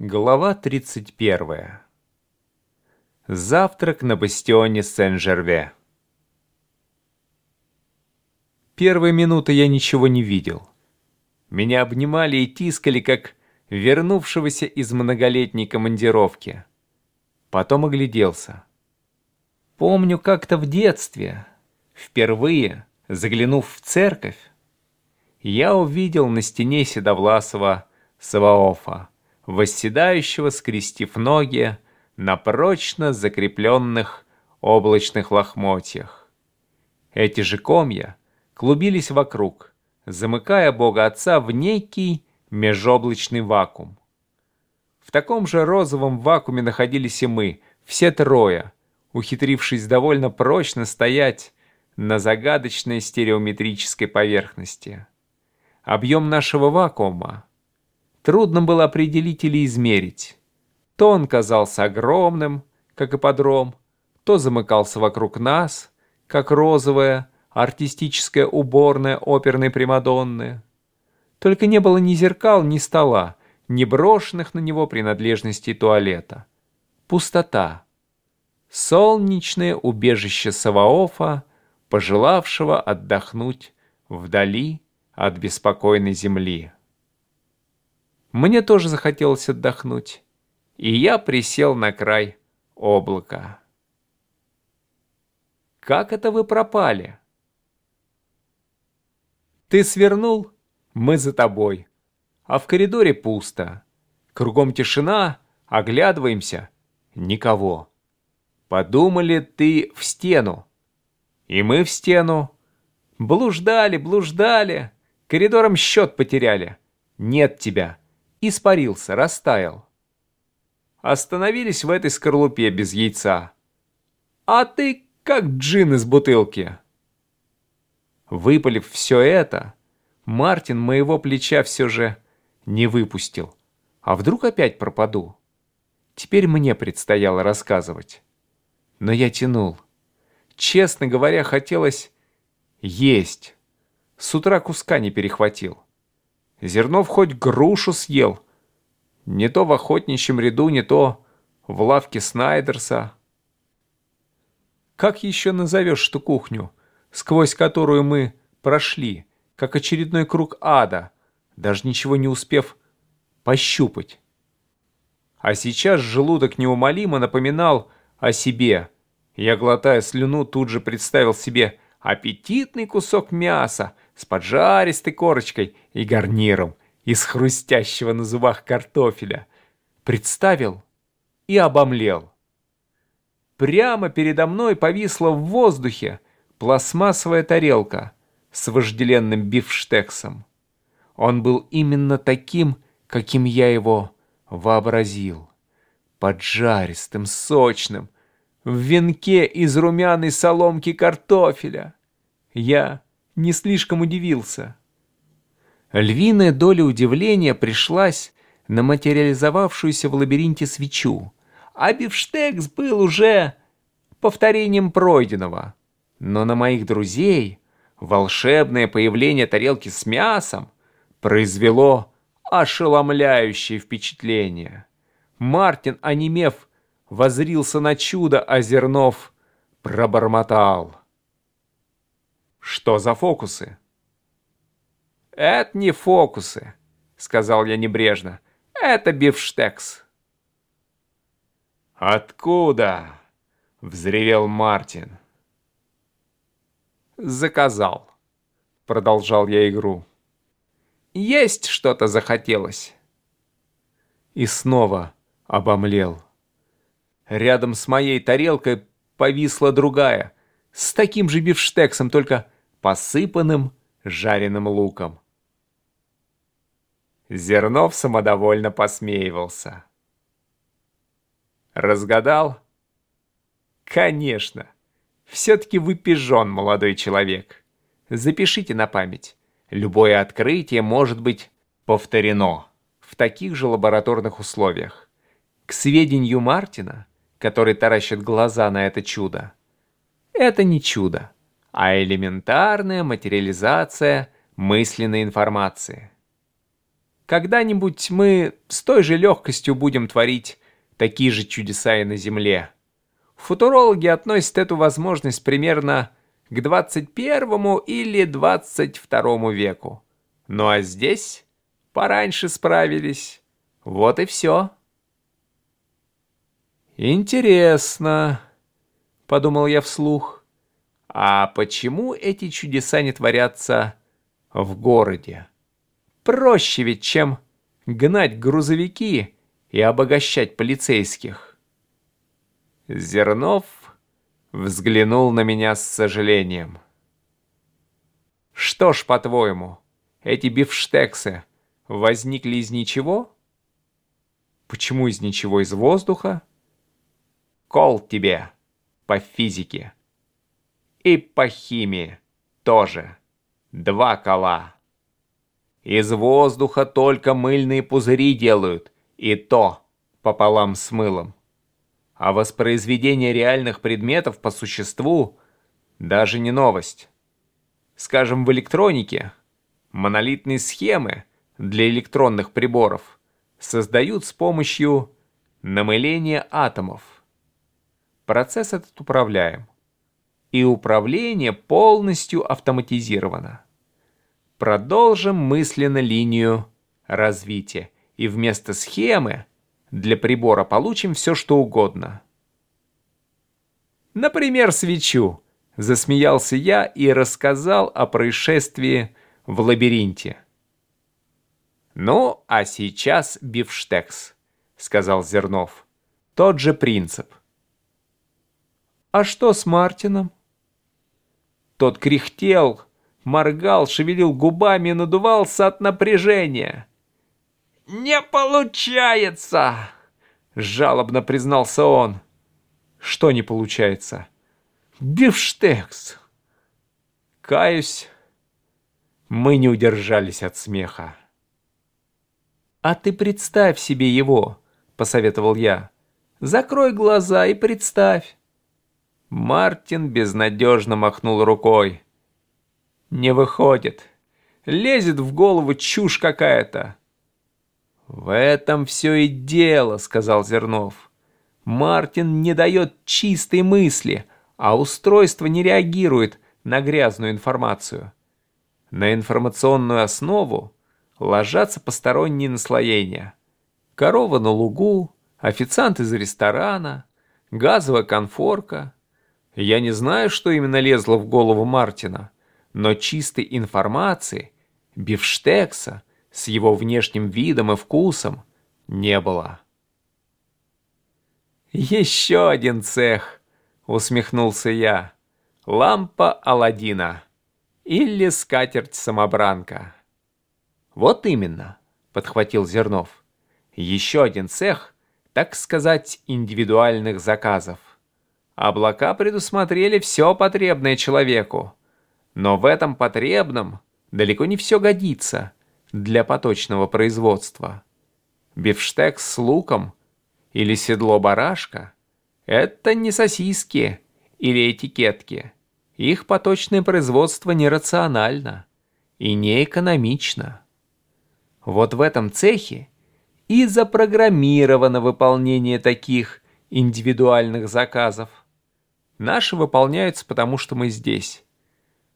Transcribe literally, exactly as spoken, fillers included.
Глава тридцать первая. Завтрак на бастионе Сен-Жерве. Первые минуты я ничего не видел. Меня обнимали и тискали, как вернувшегося из многолетней командировки. Потом огляделся. Помню, как-то в детстве, впервые заглянув в церковь, я увидел на стене седовласого Саваофа, восседающего, скрестив ноги на прочно закрепленных облачных лохмотьях. Эти же комья клубились вокруг, замыкая Бога Отца в некий межоблачный вакуум. В таком же розовом вакууме находились и мы, все трое, ухитрившись довольно прочно стоять на загадочной стереометрической поверхности. Объем нашего вакуума трудно было определить или измерить. То он казался огромным, как ипподром, то замыкался вокруг нас, как розовая артистическая уборная оперной примадонны. Только не было ни зеркал, ни стола, ни брошенных на него принадлежностей туалета. Пустота. Солнечное убежище Саваофа, пожелавшего отдохнуть вдали от беспокойной земли. Мне тоже захотелось отдохнуть, и я присел на край облака. «Как это вы пропали?» «Ты свернул? Мы за тобой. А в коридоре пусто. Кругом тишина, оглядываемся. Никого. Подумали, ты в стену. И мы в стену. Блуждали, блуждали. Коридором счет потеряли. Нет тебя. Испарился, растаял. Остановились в этой скорлупе без яйца. А ты как джин из бутылки». Выпалив все это, Мартин моего плеча все же не выпустил. А вдруг опять пропаду? Теперь мне предстояло рассказывать. Но я тянул. Честно говоря, хотелось есть. С утра куска не перехватил. Зернов хоть грушу съел. Не то в охотничьем ряду, не то в лавке Снайдерса. Как еще назовешь ту кухню, сквозь которую мы прошли, как очередной круг ада, даже ничего не успев пощупать? А сейчас желудок неумолимо напоминал о себе. Я, глотая слюну, тут же представил себе аппетитный кусок мяса с поджаристой корочкой и гарниром из хрустящего на зубах картофеля. Представил и обомлел. Прямо передо мной повисла в воздухе пластмассовая тарелка с вожделенным бифштексом. Он был именно таким, каким я его вообразил. Поджаристым, сочным, в венке из румяной соломки картофеля. Я не слишком удивился. Львиная доля удивления пришлась на материализовавшуюся в лабиринте свечу, а бифштекс был уже повторением пройденного. Но на моих друзей волшебное появление тарелки с мясом произвело ошеломляющее впечатление. Мартин, онемев, воззрился на чудо, а Зернов пробормотал: «Что за фокусы?» «Это не фокусы», — сказал я небрежно. «Это бифштекс». «Откуда?» — взревел Мартин. «Заказал», — продолжал я игру. «Есть что-то захотелось». И снова обомлел. Рядом с моей тарелкой повисла другая, с таким же бифштексом, только посыпанным жареным луком. Зернов самодовольно посмеивался. «Разгадал?» «Конечно. Все-таки вы пижон, молодой человек. Запишите на память. Любое открытие может быть повторено в таких же лабораторных условиях. К сведению Мартина, который таращит глаза на это чудо, это не чудо, а элементарная материализация мысленной информации. Когда-нибудь мы с той же легкостью будем творить такие же чудеса и на Земле. Футурологи относят эту возможность примерно к двадцать первому или двадцать второму веку. Ну а здесь пораньше справились. Вот и все. «Интересно», — подумал я вслух, — «а почему эти чудеса не творятся в городе? Проще ведь, чем гнать грузовики и обогащать полицейских». Зернов взглянул на меня с сожалением. «Что ж, по-твоему, эти бифштексы возникли из ничего?» «Почему из ничего? Из воздуха?» «Кол тебе по физике. И по химии тоже. Два кола. Из воздуха только мыльные пузыри делают, и то пополам с мылом. А воспроизведение реальных предметов по существу даже не новость. Скажем, в электронике монолитные схемы для электронных приборов создают с помощью намыления атомов. Процесс этот управляем. И управление полностью автоматизировано. Продолжим мысленно линию развития. И вместо схемы для прибора получим все, что угодно. Например, свечу. Засмеялся я и рассказал о происшествии в лабиринте. «Ну, а сейчас бифштекс», — сказал Зернов. «Тот же принцип». «А что с Мартином?» Тот кряхтел, моргал, шевелил губами и надувался от напряжения. «Не получается!» — жалобно признался он. «Что не получается?» «Бифштекс!» Каюсь, мы не удержались от смеха. «А ты представь себе его», — посоветовал я. «Закрой глаза и представь». Мартин безнадежно махнул рукой. «Не выходит. Лезет в голову чушь какая-то». «В этом все и дело», — сказал Зернов. «Мартин не дает чистой мысли, а устройство не реагирует на грязную информацию. На информационную основу ложатся посторонние наслоения. Корова на лугу, официант из ресторана, газовая конфорка. Я не знаю, что именно лезло в голову Мартина, но чистой информации, бифштекса, с его внешним видом и вкусом не было. «Еще один цех», — усмехнулся я. «Лампа Аладдина. Или скатерть-самобранка». «Вот именно», — подхватил Зернов. «Еще один цех, так сказать, индивидуальных заказов. Облака предусмотрели все потребное человеку. Но в этом потребном далеко не все годится для поточного производства. Бифштекс с луком или седло барашка – это не сосиски или этикетки. Их поточное производство нерационально и неэкономично. Вот в этом цехе и запрограммировано выполнение таких индивидуальных заказов. Наши выполняются, потому что мы здесь.